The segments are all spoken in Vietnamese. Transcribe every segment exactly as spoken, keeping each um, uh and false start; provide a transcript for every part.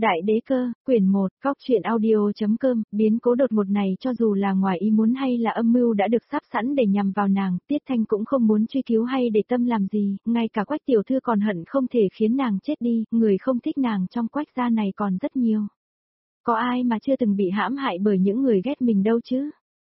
Đại đế cơ, quyển một, cóc truyện audio.com, biến cố đột ngột này cho dù là ngoài ý muốn hay là âm mưu đã được sắp sẵn để nhằm vào nàng, Tiết Thanh cũng không muốn truy cứu hay để tâm làm gì, ngay cả Quách tiểu thư còn hận không thể khiến nàng chết đi, người không thích nàng trong Quách gia này còn rất nhiều. Có ai mà chưa từng bị hãm hại bởi những người ghét mình đâu chứ?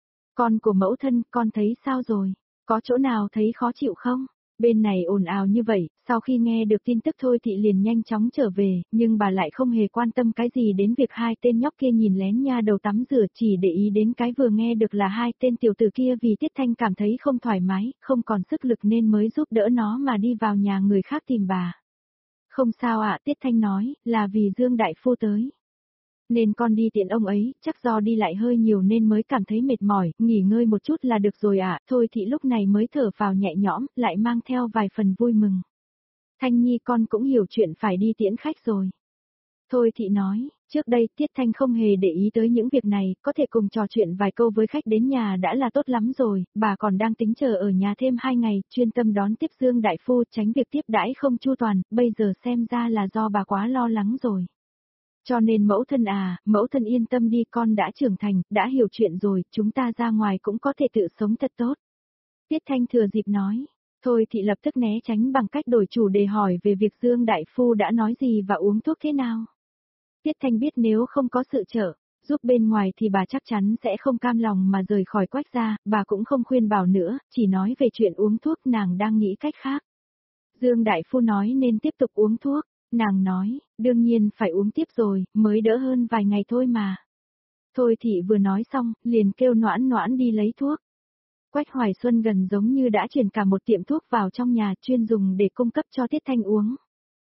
Con của mẫu thân, con thấy sao rồi? Có chỗ nào thấy khó chịu không? Bên này ồn ào như vậy, sau khi nghe được tin tức Thôi Thị liền nhanh chóng trở về, nhưng bà lại không hề quan tâm cái gì đến việc hai tên nhóc kia nhìn lén nha đầu tắm rửa, chỉ để ý đến cái vừa nghe được là hai tên tiểu tử kia vì Tiết Thanh cảm thấy không thoải mái, không còn sức lực nên mới giúp đỡ nó mà đi vào nhà người khác tìm bà. Không sao ạ, Tiết Thanh nói, là vì Dương Đại Phu tới. Nên con đi tiện ông ấy, chắc do đi lại hơi nhiều nên mới cảm thấy mệt mỏi, nghỉ ngơi một chút là được rồi ạ. Thôi Thị lúc này mới thở vào nhẹ nhõm, lại mang theo vài phần vui mừng. Thanh Nhi con cũng hiểu chuyện phải đi tiễn khách rồi. Thôi Thị nói, trước đây Tiết Thanh không hề để ý tới những việc này, có thể cùng trò chuyện vài câu với khách đến nhà đã là tốt lắm rồi, bà còn đang tính chờ ở nhà thêm hai ngày, chuyên tâm đón tiếp Dương Đại Phu, tránh việc tiếp đãi không chu toàn, bây giờ xem ra là do bà quá lo lắng rồi. Cho nên mẫu thân à, mẫu thân yên tâm đi, con đã trưởng thành, đã hiểu chuyện rồi, chúng ta ra ngoài cũng có thể tự sống thật tốt. Tiết Thanh thừa dịp nói, Thôi Thị lập tức né tránh bằng cách đổi chủ đề hỏi về việc Dương Đại Phu đã nói gì và uống thuốc thế nào. Tiết Thanh biết nếu không có sự trợ giúp bên ngoài thì bà chắc chắn sẽ không cam lòng mà rời khỏi Quách gia, bà cũng không khuyên bảo nữa, chỉ nói về chuyện uống thuốc, nàng đang nghĩ cách khác. Dương Đại Phu nói nên tiếp tục uống thuốc. Nàng nói, đương nhiên phải uống tiếp rồi, mới đỡ hơn vài ngày thôi mà. Thôi Thị vừa nói xong, liền kêu Noãn Noãn đi lấy thuốc. Quách Hoài Xuân gần giống như đã chuyển cả một tiệm thuốc vào trong nhà chuyên dùng để cung cấp cho Tiết Thanh uống.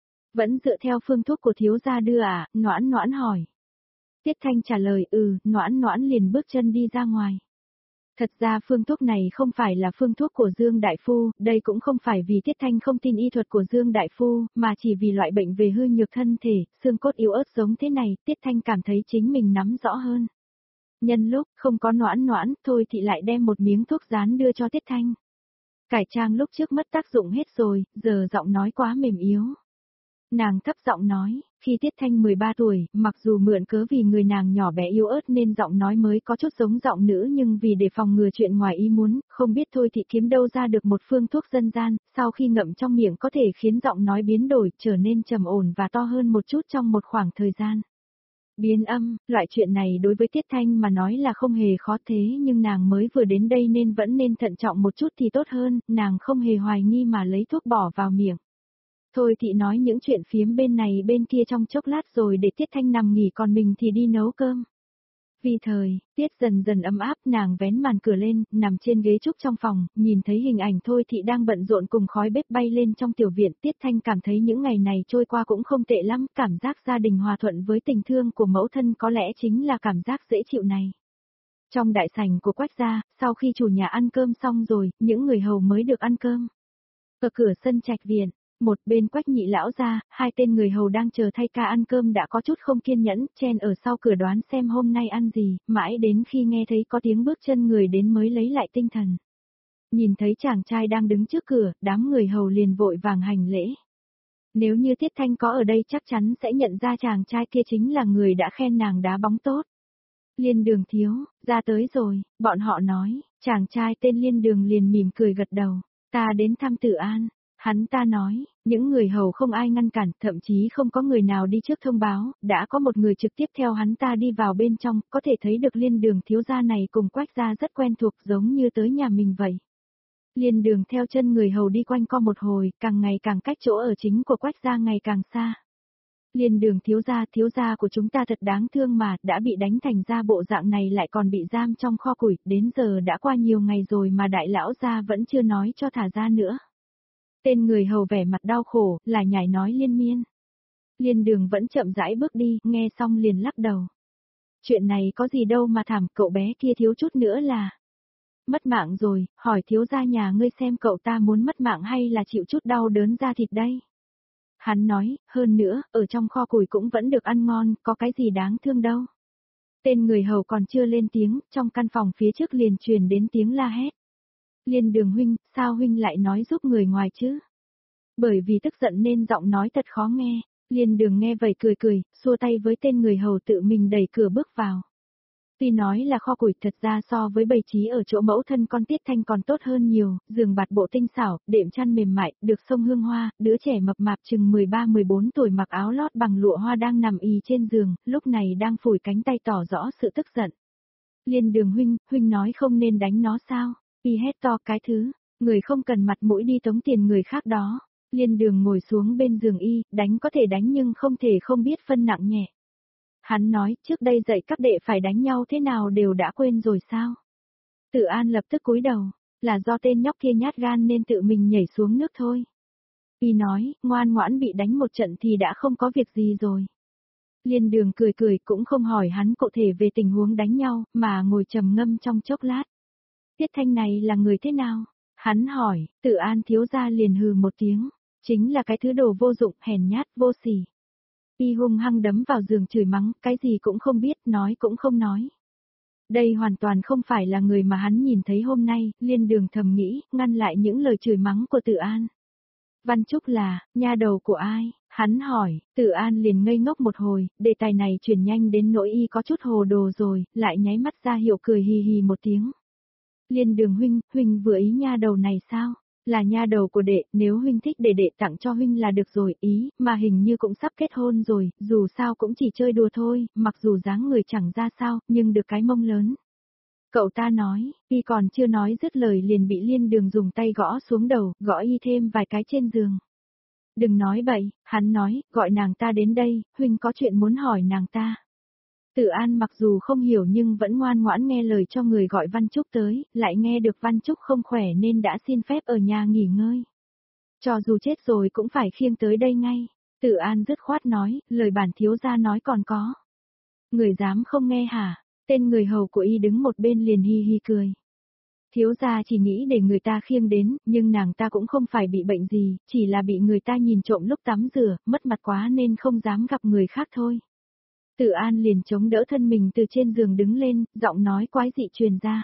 Vẫn dựa theo phương thuốc của thiếu gia đưa à, Noãn Noãn hỏi. Tiết Thanh trả lời ừ, Noãn Noãn liền bước chân đi ra ngoài. Thật ra phương thuốc này không phải là phương thuốc của Dương Đại Phu, đây cũng không phải vì Tiết Thanh không tin y thuật của Dương Đại Phu, mà chỉ vì loại bệnh về hư nhược thân thể, xương cốt yếu ớt giống thế này, Tiết Thanh cảm thấy chính mình nắm rõ hơn. Nhân lúc không có Noãn Noãn, Thôi Thị lại đem một miếng thuốc rán đưa cho Tiết Thanh. Cải trang lúc trước mất tác dụng hết rồi, giờ giọng nói quá mềm yếu. Nàng thấp giọng nói, khi Tiết Thanh mười ba tuổi, mặc dù mượn cớ vì người nàng nhỏ bé yếu ớt nên giọng nói mới có chút giống giọng nữ, nhưng vì để phòng ngừa chuyện ngoài ý muốn, không biết Thôi Thị kiếm đâu ra được một phương thuốc dân gian, sau khi ngậm trong miệng có thể khiến giọng nói biến đổi, trở nên trầm ổn và to hơn một chút trong một khoảng thời gian. Biến âm, loại chuyện này đối với Tiết Thanh mà nói là không hề khó thế, nhưng nàng mới vừa đến đây nên vẫn nên thận trọng một chút thì tốt hơn, nàng không hề hoài nghi mà lấy thuốc bỏ vào miệng. Thôi Thị nói những chuyện phiếm bên này bên kia trong chốc lát rồi để Tiết Thanh nằm nghỉ, còn mình thì đi nấu cơm. Vì thời, tiết dần dần ấm áp, nàng vén màn cửa lên, nằm trên ghế trúc trong phòng, nhìn thấy hình ảnh Thôi Thị đang bận rộn cùng khói bếp bay lên trong tiểu viện. Tiết Thanh cảm thấy những ngày này trôi qua cũng không tệ lắm, cảm giác gia đình hòa thuận với tình thương của mẫu thân có lẽ chính là cảm giác dễ chịu này. Trong đại sảnh của Quách gia, sau khi chủ nhà ăn cơm xong rồi, những người hầu mới được ăn cơm. Ở cửa sân trạch viện, một bên Quách nhị lão gia, hai tên người hầu đang chờ thay ca ăn cơm đã có chút không kiên nhẫn, chen ở sau cửa đoán xem hôm nay ăn gì, mãi đến khi nghe thấy có tiếng bước chân người đến mới lấy lại tinh thần. Nhìn thấy chàng trai đang đứng trước cửa, đám người hầu liền vội vàng hành lễ. Nếu như Tiết Thanh có ở đây chắc chắn sẽ nhận ra chàng trai kia chính là người đã khen nàng đá bóng tốt. Liên Đường thiếu, ra tới rồi, bọn họ nói, chàng trai tên Liên Đường liền mỉm cười gật đầu, ta đến thăm Tử An. Hắn ta nói, những người hầu không ai ngăn cản, thậm chí không có người nào đi trước thông báo, đã có một người trực tiếp theo hắn ta đi vào bên trong, có thể thấy được Liên Đường thiếu gia này cùng Quách gia rất quen thuộc, giống như tới nhà mình vậy. Liên Đường theo chân người hầu đi quanh co một hồi, càng ngày càng cách chỗ ở chính của Quách gia ngày càng xa. Liên Đường thiếu gia, thiếu gia của chúng ta thật đáng thương mà, đã bị đánh thành ra bộ dạng này lại còn bị giam trong kho củi, đến giờ đã qua nhiều ngày rồi mà đại lão gia vẫn chưa nói cho thả ra nữa. Tên người hầu vẻ mặt đau khổ, lại nhảy nói liên miên. Liên Đường vẫn chậm rãi bước đi, nghe xong liền lắc đầu. Chuyện này có gì đâu mà thảm, cậu bé kia thiếu chút nữa là mất mạng rồi, hỏi thiếu gia nhà ngươi xem cậu ta muốn mất mạng hay là chịu chút đau đớn da thịt đây. Hắn nói, hơn nữa, ở trong kho củi cũng vẫn được ăn ngon, có cái gì đáng thương đâu. Tên người hầu còn chưa lên tiếng, trong căn phòng phía trước liền truyền đến tiếng la hét. Liên Đường huynh, sao huynh lại nói giúp người ngoài chứ? Bởi vì tức giận nên giọng nói thật khó nghe, Liên Đường nghe vậy cười cười, xua tay với tên người hầu tự mình đẩy cửa bước vào. Tuy nói là kho củi, thật ra so với bày trí ở chỗ mẫu thân con Tiết Thanh còn tốt hơn nhiều, giường bạt bộ tinh xảo, đệm chăn mềm mại, được xông hương hoa, đứa trẻ mập mạp chừng mười ba mười bốn tuổi mặc áo lót bằng lụa hoa đang nằm ì trên giường, lúc này đang phủi cánh tay tỏ rõ sự tức giận. Liên Đường huynh, huynh nói không nên đánh nó sao? Y hét to cái thứ, người không cần mặt mũi đi tống tiền người khác đó. Liên Đường ngồi xuống bên giường y, đánh có thể đánh nhưng không thể không biết phân nặng nhẹ. Hắn nói, trước đây dạy các đệ phải đánh nhau thế nào đều đã quên rồi sao? Tự An lập tức cúi đầu, là do tên nhóc kia nhát gan nên tự mình nhảy xuống nước thôi. Y nói, ngoan ngoãn bị đánh một trận thì đã không có việc gì rồi. Liên Đường cười cười cũng không hỏi hắn cụ thể về tình huống đánh nhau, mà ngồi trầm ngâm trong chốc lát. Tiết Thanh này là người thế nào? Hắn hỏi, Tự An thiếu gia liền hừ một tiếng, chính là cái thứ đồ vô dụng, hèn nhát, vô sỉ. Y hung hăng đấm vào giường chửi mắng, cái gì cũng không biết, nói cũng không nói. Đây hoàn toàn không phải là người mà hắn nhìn thấy hôm nay, Liên Đường thầm nghĩ, ngăn lại những lời chửi mắng của Tự An. Văn Trúc là, nha đầu của ai? Hắn hỏi, Tự An liền ngây ngốc một hồi, đề tài này chuyển nhanh đến nỗi y có chút hồ đồ rồi, lại nháy mắt ra hiệu cười hì hì một tiếng. Liên Đường huynh, huynh vừa ý nha đầu này sao? Là nha đầu của đệ, nếu huynh thích để đệ tặng cho huynh là được rồi, ý, mà hình như cũng sắp kết hôn rồi, dù sao cũng chỉ chơi đùa thôi, mặc dù dáng người chẳng ra sao, nhưng được cái mông lớn. Cậu ta nói, y còn chưa nói dứt lời liền bị Liên Đường dùng tay gõ xuống đầu, gõ y thêm vài cái trên giường. Đừng nói bậy, hắn nói, gọi nàng ta đến đây, huynh có chuyện muốn hỏi nàng ta. Tự An mặc dù không hiểu nhưng vẫn ngoan ngoãn nghe lời cho người gọi Văn Trúc tới, lại nghe được Văn Trúc không khỏe nên đã xin phép ở nhà nghỉ ngơi. Cho dù chết rồi cũng phải khiêng tới đây ngay. Tự An dứt khoát nói, lời bản thiếu gia nói còn có. Người dám không nghe hả? Tên người hầu của y đứng một bên liền hi hi cười. Thiếu gia chỉ nghĩ để người ta khiêng đến, nhưng nàng ta cũng không phải bị bệnh gì, chỉ là bị người ta nhìn trộm lúc tắm rửa, mất mặt quá nên không dám gặp người khác thôi. Tự An liền chống đỡ thân mình từ trên giường đứng lên, giọng nói quái dị truyền ra.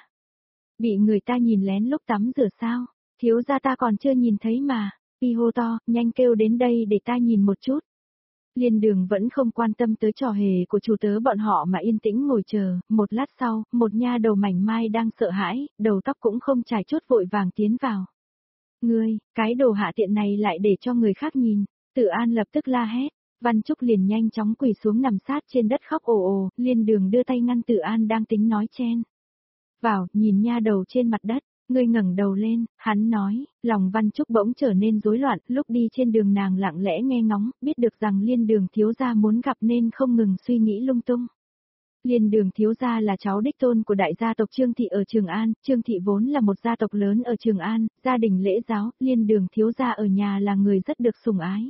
Bị người ta nhìn lén lúc tắm rửa sao? Thiếu gia ta còn chưa nhìn thấy mà. Y hô to, nhanh kêu đến đây để ta nhìn một chút. Liên Đường vẫn không quan tâm tới trò hề của chủ tớ bọn họ mà yên tĩnh ngồi chờ, một lát sau, một nha đầu mảnh mai đang sợ hãi, đầu tóc cũng không chải chút vội vàng tiến vào. Ngươi, cái đồ hạ tiện này lại để cho người khác nhìn. Tự An lập tức la hét. Văn Trúc liền nhanh chóng quỳ xuống nằm sát trên đất khóc ồ ồ, Liên Đường đưa tay ngăn Tự An đang tính nói chen. Vào, nhìn nha đầu trên mặt đất, ngươi ngẩng đầu lên, hắn nói, lòng Văn Trúc bỗng trở nên rối loạn, lúc đi trên đường nàng lặng lẽ nghe ngóng, biết được rằng Liên Đường thiếu gia muốn gặp nên không ngừng suy nghĩ lung tung. Liên Đường thiếu gia là cháu đích tôn của đại gia tộc Trương Thị ở Trường An, Trương Thị vốn là một gia tộc lớn ở Trường An, gia đình lễ giáo, Liên Đường thiếu gia ở nhà là người rất được sủng ái.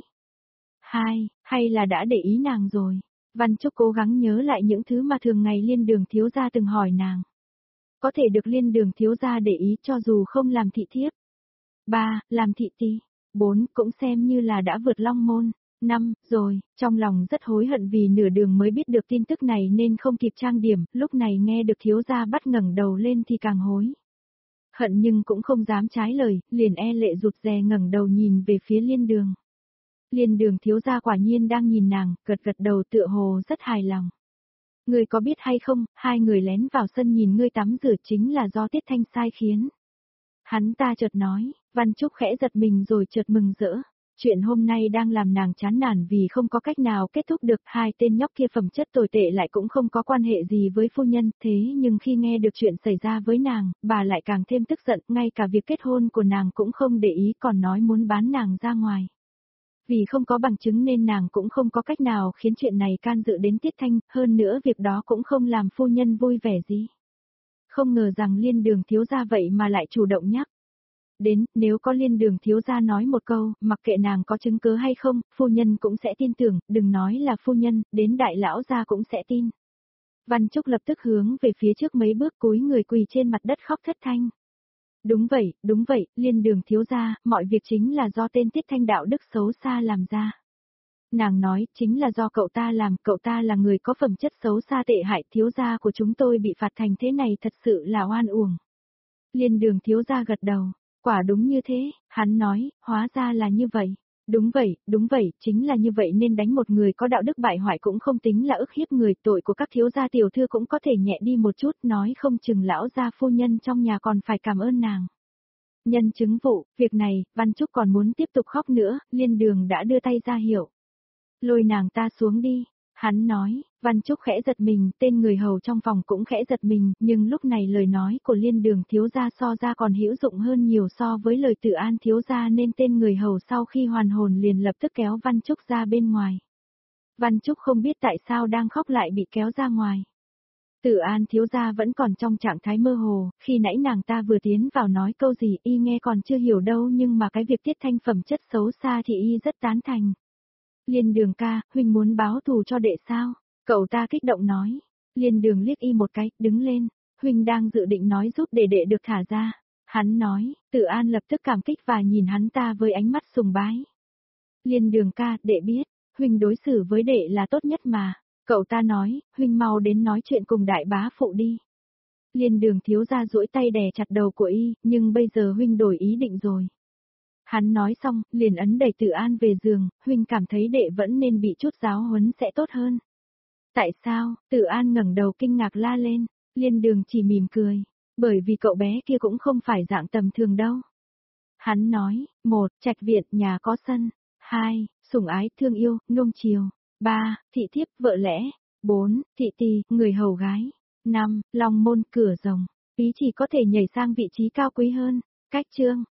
Hai, hay là đã để ý nàng rồi. Văn Trúc cố gắng nhớ lại những thứ mà thường ngày Liên Đường thiếu gia từng hỏi nàng. Có thể được Liên Đường thiếu gia để ý cho dù không làm thị thiếp. Ba, làm thị ti. Bốn, cũng xem như là đã vượt long môn. Năm, rồi, trong lòng rất hối hận vì nửa đường mới biết được tin tức này nên không kịp trang điểm, lúc này nghe được thiếu gia bắt ngẩng đầu lên thì càng hối. Hận nhưng cũng không dám trái lời, liền e lệ rụt rè ngẩng đầu nhìn về phía Liên Đường. Liên Đường thiếu gia quả nhiên đang nhìn nàng, gật gật đầu tựa hồ rất hài lòng. Ngươi có biết hay không, hai người lén vào sân nhìn ngươi tắm rửa chính là do Tiết Thanh sai khiến. Hắn ta chợt nói, Văn Trúc khẽ giật mình rồi chợt mừng rỡ. Chuyện hôm nay đang làm nàng chán nản vì không có cách nào kết thúc được, hai tên nhóc kia phẩm chất tồi tệ lại cũng không có quan hệ gì với phu nhân, thế nhưng khi nghe được chuyện xảy ra với nàng, bà lại càng thêm tức giận, ngay cả việc kết hôn của nàng cũng không để ý còn nói muốn bán nàng ra ngoài. Vì không có bằng chứng nên nàng cũng không có cách nào khiến chuyện này can dự đến Tiết Thanh, hơn nữa việc đó cũng không làm phu nhân vui vẻ gì. Không ngờ rằng Liên Đường thiếu gia vậy mà lại chủ động nhắc. Đến, nếu có Liên Đường thiếu gia nói một câu, mặc kệ nàng có chứng cứ hay không, phu nhân cũng sẽ tin tưởng, đừng nói là phu nhân, đến đại lão gia cũng sẽ tin. Văn Trúc lập tức hướng về phía trước mấy bước cúi người quỳ trên mặt đất khóc thất thanh. Đúng vậy, đúng vậy, Liên Đường thiếu gia, mọi việc chính là do tên Tiết Thanh đạo đức xấu xa làm ra. Nàng nói, chính là do cậu ta làm, cậu ta là người có phẩm chất xấu xa tệ hại, thiếu gia của chúng tôi bị phạt thành thế này thật sự là oan uổng. Liên Đường thiếu gia gật đầu, quả đúng như thế, hắn nói, hóa ra là như vậy. Đúng vậy, đúng vậy, chính là như vậy nên đánh một người có đạo đức bại hoại cũng không tính là ức hiếp người, tội của các thiếu gia tiểu thư cũng có thể nhẹ đi một chút, nói không chừng lão gia phu nhân trong nhà còn phải cảm ơn nàng. Nhân chứng vụ, việc này, Văn Trúc còn muốn tiếp tục khóc nữa, Liên Đường đã đưa tay ra hiệu. Lôi nàng ta xuống đi, hắn nói, Văn Trúc khẽ giật mình, tên người hầu trong phòng cũng khẽ giật mình, nhưng lúc này lời nói của Liên Đường thiếu gia so ra còn hữu dụng hơn nhiều so với lời Tự An thiếu gia nên tên người hầu sau khi hoàn hồn liền lập tức kéo Văn Trúc ra bên ngoài. Văn Trúc không biết tại sao đang khóc lại bị kéo ra ngoài. Tự An thiếu gia vẫn còn trong trạng thái mơ hồ, khi nãy nàng ta vừa tiến vào nói câu gì y nghe còn chưa hiểu đâu nhưng mà cái việc Tiết Thanh phẩm chất xấu xa thì y rất tán thành. Liên Đường ca, huynh muốn báo thù cho đệ sao? Cậu ta kích động nói. Liên Đường liếc y một cái, đứng lên, huynh đang dự định nói giúp để đệ được thả ra. Hắn nói, Tự An lập tức cảm kích và nhìn hắn ta với ánh mắt sùng bái. Liên Đường ca, đệ biết, huynh đối xử với đệ là tốt nhất mà. Cậu ta nói, huynh mau đến nói chuyện cùng đại bá phụ đi. Liên Đường thiếu gia duỗi tay đè chặt đầu của y, nhưng bây giờ huynh đổi ý định rồi. Hắn nói xong, liền ấn đẩy Tự An về giường, huynh cảm thấy đệ vẫn nên bị chút giáo huấn sẽ tốt hơn. Tại sao? Tự An ngẩng đầu kinh ngạc la lên, Liên Đường chỉ mỉm cười, bởi vì cậu bé kia cũng không phải dạng tầm thường đâu. Hắn nói, một, trạch viện, nhà có sân, hai, sủng ái, thương yêu, nuông chiều, ba, thị thiếp, vợ lẽ, bốn, thị tỳ, người hầu gái, năm, long môn, cửa rồng, ý chỉ có thể nhảy sang vị trí cao quý hơn. Cách chương